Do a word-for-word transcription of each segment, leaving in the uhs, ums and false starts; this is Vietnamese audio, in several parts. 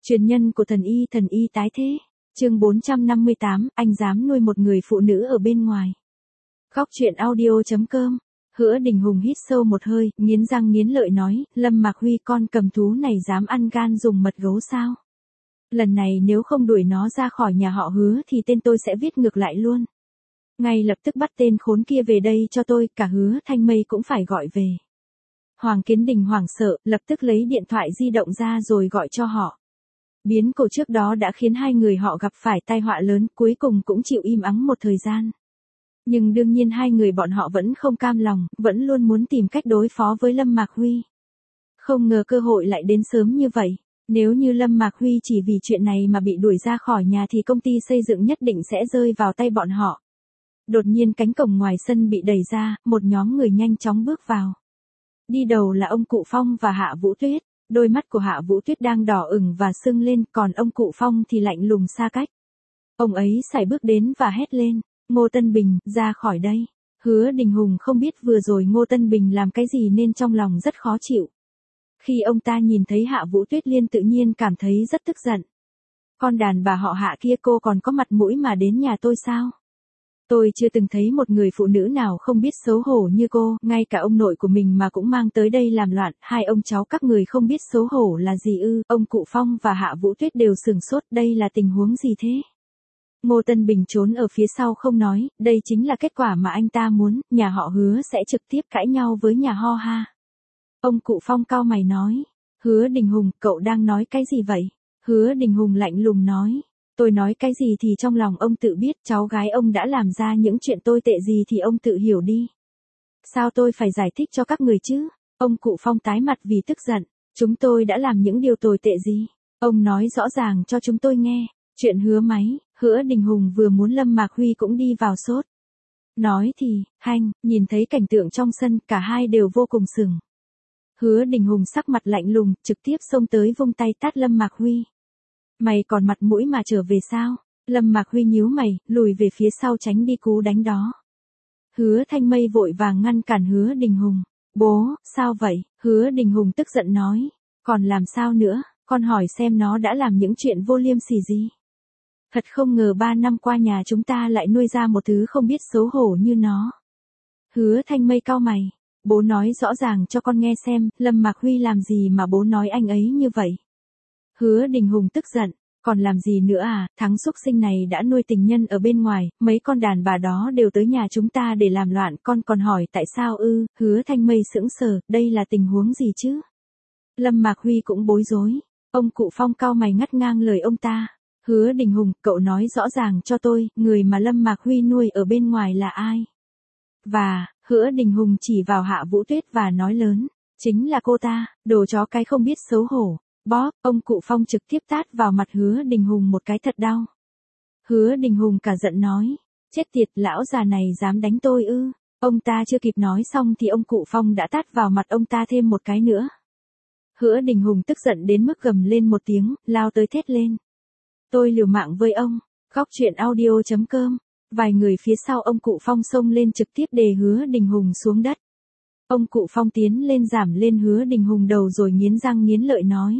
Truyền nhân của thần y, thần y tái thế. Chương bốn trăm năm mươi tám, anh dám nuôi một người phụ nữ ở bên ngoài. Góc truyện audio chấm com. Hứa Đình Hùng hít sâu một hơi, nghiến răng nghiến lợi nói, Lâm Mạc Huy con cầm thú này dám ăn gan dùng mật gấu sao? Lần này nếu không đuổi nó ra khỏi nhà họ Hứa thì tên tôi sẽ viết ngược lại luôn. Ngay lập tức bắt tên khốn kia về đây cho tôi, cả Hứa Thanh Mây cũng phải gọi về. Hoàng Kiến Đình hoảng sợ, lập tức lấy điện thoại di động ra rồi gọi cho họ. Biến cố trước đó đã khiến hai người họ gặp phải tai họa lớn, cuối cùng cũng chịu im ắng một thời gian. Nhưng đương nhiên hai người bọn họ vẫn không cam lòng, vẫn luôn muốn tìm cách đối phó với Lâm Mạc Huy. Không ngờ cơ hội lại đến sớm như vậy. Nếu như Lâm Mạc Huy chỉ vì chuyện này mà bị đuổi ra khỏi nhà thì công ty xây dựng nhất định sẽ rơi vào tay bọn họ. Đột nhiên cánh cổng ngoài sân bị đẩy ra, một nhóm người nhanh chóng bước vào. Đi đầu là ông Cụ Phong và Hạ Vũ Tuyết. Đôi mắt của Hạ Vũ Tuyết đang đỏ ửng và sưng lên, còn ông Cụ Phong thì lạnh lùng xa cách. Ông ấy sải bước đến và hét lên, Ngô Tân Bình, ra khỏi đây. Hứa Đình Hùng không biết vừa rồi Ngô Tân Bình làm cái gì nên trong lòng rất khó chịu. Khi ông ta nhìn thấy Hạ Vũ Tuyết Liên tự nhiên cảm thấy rất tức giận. Con đàn bà họ Hạ kia, cô còn có mặt mũi mà đến nhà tôi sao? Tôi chưa từng thấy một người phụ nữ nào không biết xấu hổ như cô, ngay cả ông nội của mình mà cũng mang tới đây làm loạn, hai ông cháu các người không biết xấu hổ là gì ư? Ông Cụ Phong và Hạ Vũ Tuyết đều sửng sốt, đây là tình huống gì thế? Ngô Tân Bình trốn ở phía sau không nói, đây chính là kết quả mà anh ta muốn, nhà họ Hứa sẽ trực tiếp cãi nhau với nhà Ho Ha. Ông Cụ Phong cau mày nói, Hứa Đình Hùng, cậu đang nói cái gì vậy? Hứa Đình Hùng lạnh lùng nói, tôi nói cái gì thì trong lòng ông tự biết, cháu gái ông đã làm ra những chuyện tồi tệ gì thì ông tự hiểu đi. Sao tôi phải giải thích cho các người chứ? Ông Cụ Phong tái mặt vì tức giận, chúng tôi đã làm những điều tồi tệ gì? Ông nói rõ ràng cho chúng tôi nghe. Chuyện Hứa máy, Hứa Đình Hùng vừa muốn Lâm Mạc Huy cũng đi vào sốt. Nói thì, hanh, nhìn thấy cảnh tượng trong sân, cả hai đều vô cùng sừng. Hứa Đình Hùng sắc mặt lạnh lùng, trực tiếp xông tới vung tay tát Lâm Mạc Huy. Mày còn mặt mũi mà trở về sao? Lâm Mạc Huy nhíu mày, lùi về phía sau tránh đi cú đánh đó. Hứa Thanh Mây vội vàng ngăn cản Hứa Đình Hùng. Bố, sao vậy? Hứa Đình Hùng tức giận nói. Còn làm sao nữa, con hỏi xem nó đã làm những chuyện vô liêm sỉ gì? Thật không ngờ ba năm qua nhà chúng ta lại nuôi ra một thứ không biết xấu hổ như nó. Hứa Thanh Mây cau mày. Bố nói rõ ràng cho con nghe xem, Lâm Mạc Huy làm gì mà bố nói anh ấy như vậy? Hứa Đình Hùng tức giận, còn làm gì nữa à, thằng xúc sinh này đã nuôi tình nhân ở bên ngoài, mấy con đàn bà đó đều tới nhà chúng ta để làm loạn, con còn hỏi tại sao ư? Hứa Thanh Mây sững sờ, đây là tình huống gì chứ? Lâm Mạc Huy cũng bối rối, ông Cụ Phong cau mày ngắt ngang lời ông ta. Hứa Đình Hùng, cậu nói rõ ràng cho tôi, người mà Lâm Mạc Huy nuôi ở bên ngoài là ai? Và, Hứa Đình Hùng chỉ vào Hạ Vũ Tuyết và nói lớn, chính là cô ta, đồ chó cái không biết xấu hổ. Bóp, ông Cụ Phong trực tiếp tát vào mặt Hứa Đình Hùng một cái thật đau. Hứa Đình Hùng cả giận nói, chết tiệt, lão già này dám đánh tôi ư? Ông ta chưa kịp nói xong thì ông Cụ Phong đã tát vào mặt ông ta thêm một cái nữa. Hứa Đình Hùng tức giận đến mức gầm lên một tiếng, lao tới thét lên. Tôi liều mạng với ông. Góc truyện audio chấm com. Vài người phía sau ông Cụ Phong xông lên trực tiếp đè Hứa Đình Hùng xuống đất. Ông Cụ Phong tiến lên giảm lên Hứa Đình Hùng đầu rồi nghiến răng nghiến lợi nói.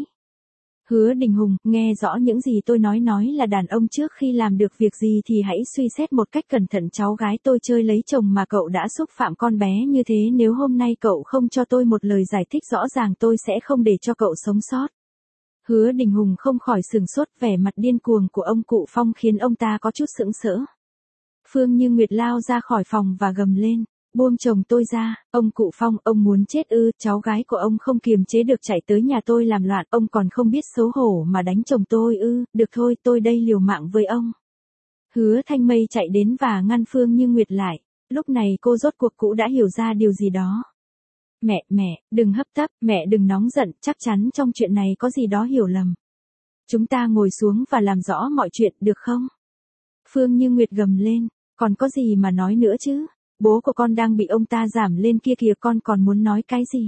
Hứa Đình Hùng, nghe rõ những gì tôi nói nói là đàn ông trước khi làm được việc gì thì hãy suy xét một cách cẩn thận, cháu gái tôi chơi lấy chồng mà cậu đã xúc phạm con bé như thế, nếu hôm nay cậu không cho tôi một lời giải thích rõ ràng tôi sẽ không để cho cậu sống sót. Hứa Đình Hùng không khỏi sừng sốt, vẻ mặt điên cuồng của ông Cụ Phong khiến ông ta có chút sững sỡ. Phương Như Nguyệt lao ra khỏi phòng và gầm lên, buông chồng tôi ra. Ông Cụ Phong, ông muốn chết ư? Cháu gái của ông không kiềm chế được chạy tới nhà tôi làm loạn, ông còn không biết xấu hổ mà đánh chồng tôi ư? Được thôi, tôi đây liều mạng với ông. Hứa Thanh Mây chạy đến và ngăn Phương Như Nguyệt lại. Lúc này cô rốt cuộc cũng đã hiểu ra điều gì đó. Mẹ, mẹ, đừng hấp tấp, mẹ đừng nóng giận, chắc chắn trong chuyện này có gì đó hiểu lầm. Chúng ta ngồi xuống và làm rõ mọi chuyện, được không? Phương Như Nguyệt gầm lên, còn có gì mà nói nữa chứ? Bố của con đang bị ông ta giảm lên kia kìa, con còn muốn nói cái gì?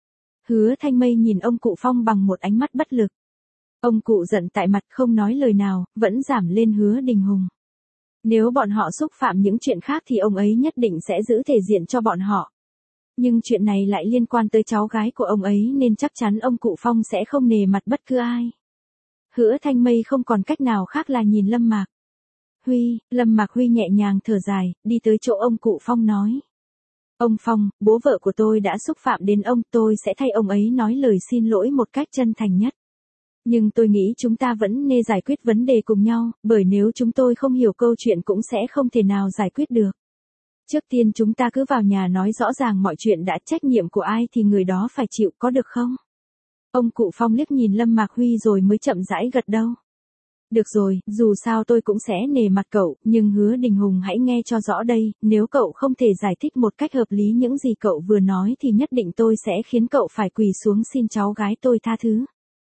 Hứa Thanh Mây nhìn ông Cụ Phong bằng một ánh mắt bất lực. Ông cụ giận tại mặt không nói lời nào, vẫn giảm lên Hứa Đình Hùng. Nếu bọn họ xúc phạm những chuyện khác thì ông ấy nhất định sẽ giữ thể diện cho bọn họ. Nhưng chuyện này lại liên quan tới cháu gái của ông ấy nên chắc chắn ông Cụ Phong sẽ không nề mặt bất cứ ai. Hứa Thanh Mây không còn cách nào khác là nhìn Lâm Mạc Huy, Lâm Mạc Huy nhẹ nhàng thở dài, đi tới chỗ ông cụ Phong nói. Ông Phong, bố vợ của tôi đã xúc phạm đến ông, tôi sẽ thay ông ấy nói lời xin lỗi một cách chân thành nhất. Nhưng tôi nghĩ chúng ta vẫn nên giải quyết vấn đề cùng nhau, bởi nếu chúng tôi không hiểu câu chuyện cũng sẽ không thể nào giải quyết được. Trước tiên chúng ta cứ vào nhà nói rõ ràng mọi chuyện đã, trách nhiệm của ai thì người đó phải chịu, có được không? Ông cụ Phong liếc nhìn Lâm Mạc Huy rồi mới chậm rãi gật đầu. Được rồi, dù sao tôi cũng sẽ nể mặt cậu, nhưng Hứa Đình Hùng hãy nghe cho rõ đây, nếu cậu không thể giải thích một cách hợp lý những gì cậu vừa nói thì nhất định tôi sẽ khiến cậu phải quỳ xuống xin cháu gái tôi tha thứ.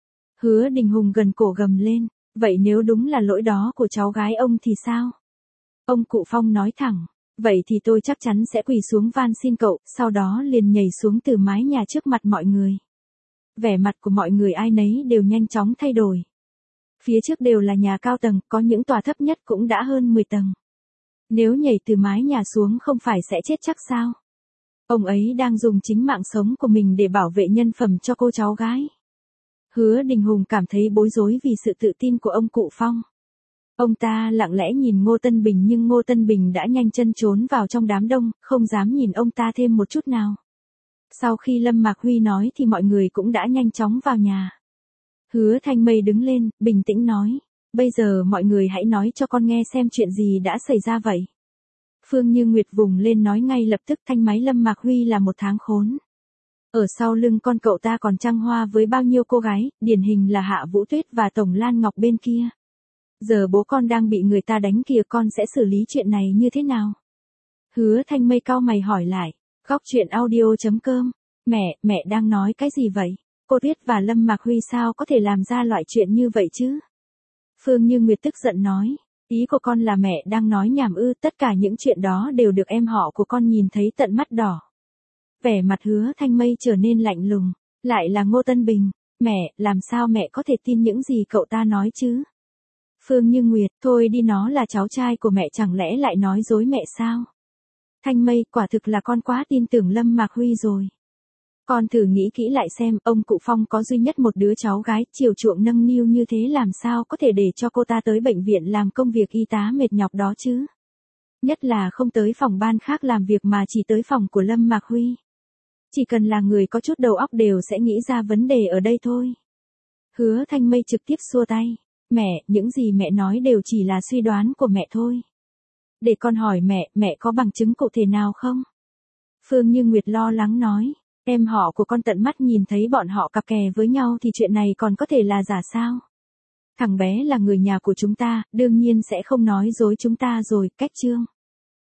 Hứa Đình Hùng gần cổ gầm lên, vậy nếu đúng là lỗi đó của cháu gái ông thì sao? Ông cụ Phong nói thẳng, vậy thì tôi chắc chắn sẽ quỳ xuống van xin cậu, sau đó liền nhảy xuống từ mái nhà trước mặt mọi người. Vẻ mặt của mọi người ai nấy đều nhanh chóng thay đổi. Phía trước đều là nhà cao tầng, có những tòa thấp nhất cũng đã hơn mười tầng. Nếu nhảy từ mái nhà xuống không phải sẽ chết chắc sao? Ông ấy đang dùng chính mạng sống của mình để bảo vệ nhân phẩm cho cô cháu gái. Hứa Đình Hùng cảm thấy bối rối vì sự tự tin của ông cụ Phong. Ông ta lặng lẽ nhìn Ngô Tân Bình nhưng Ngô Tân Bình đã nhanh chân trốn vào trong đám đông, không dám nhìn ông ta thêm một chút nào. Sau khi Lâm Mạc Huy nói thì mọi người cũng đã nhanh chóng vào nhà. Hứa Thanh Mây đứng lên, bình tĩnh nói, bây giờ mọi người hãy nói cho con nghe xem chuyện gì đã xảy ra vậy. Phương Như Nguyệt vùng lên nói ngay lập tức, thanh máy Lâm Mạc Huy là một tháng khốn. Ở sau lưng con cậu ta còn trăng hoa với bao nhiêu cô gái, điển hình là Hạ Vũ Tuyết và Tổng Lan Ngọc bên kia. Giờ bố con đang bị người ta đánh kìa, con sẽ xử lý chuyện này như thế nào? Hứa Thanh Mây cau mày hỏi lại, góc chuyện audio chấm com, mẹ, mẹ đang nói cái gì vậy? Cô Tuyết và Lâm Mạc Huy sao có thể làm ra loại chuyện như vậy chứ? Phương Như Nguyệt tức giận nói, ý của con là mẹ đang nói nhảm ư, tất cả những chuyện đó đều được em họ của con nhìn thấy tận mắt đỏ. Vẻ mặt Hứa Thanh Mây trở nên lạnh lùng, lại là Ngô Tân Bình, mẹ, làm sao mẹ có thể tin những gì cậu ta nói chứ? Phương Như Nguyệt, thôi đi, nó là cháu trai của mẹ chẳng lẽ lại nói dối mẹ sao? Thanh Mây, quả thực là con quá tin tưởng Lâm Mạc Huy rồi. Con thử nghĩ kỹ lại xem, ông cụ Phong có duy nhất một đứa cháu gái, chiều chuộng nâng niu như thế làm sao có thể để cho cô ta tới bệnh viện làm công việc y tá mệt nhọc đó chứ? Nhất là không tới phòng ban khác làm việc mà chỉ tới phòng của Lâm Mạc Huy. Chỉ cần là người có chút đầu óc đều sẽ nghĩ ra vấn đề ở đây thôi. Hứa Thanh Mây trực tiếp xua tay, mẹ, những gì mẹ nói đều chỉ là suy đoán của mẹ thôi. Để con hỏi mẹ, mẹ có bằng chứng cụ thể nào không? Phương Như Nguyệt lo lắng nói, em họ của con tận mắt nhìn thấy bọn họ cặp kè với nhau thì chuyện này còn có thể là giả sao? Thằng bé là người nhà của chúng ta, đương nhiên sẽ không nói dối chúng ta rồi, cách chương.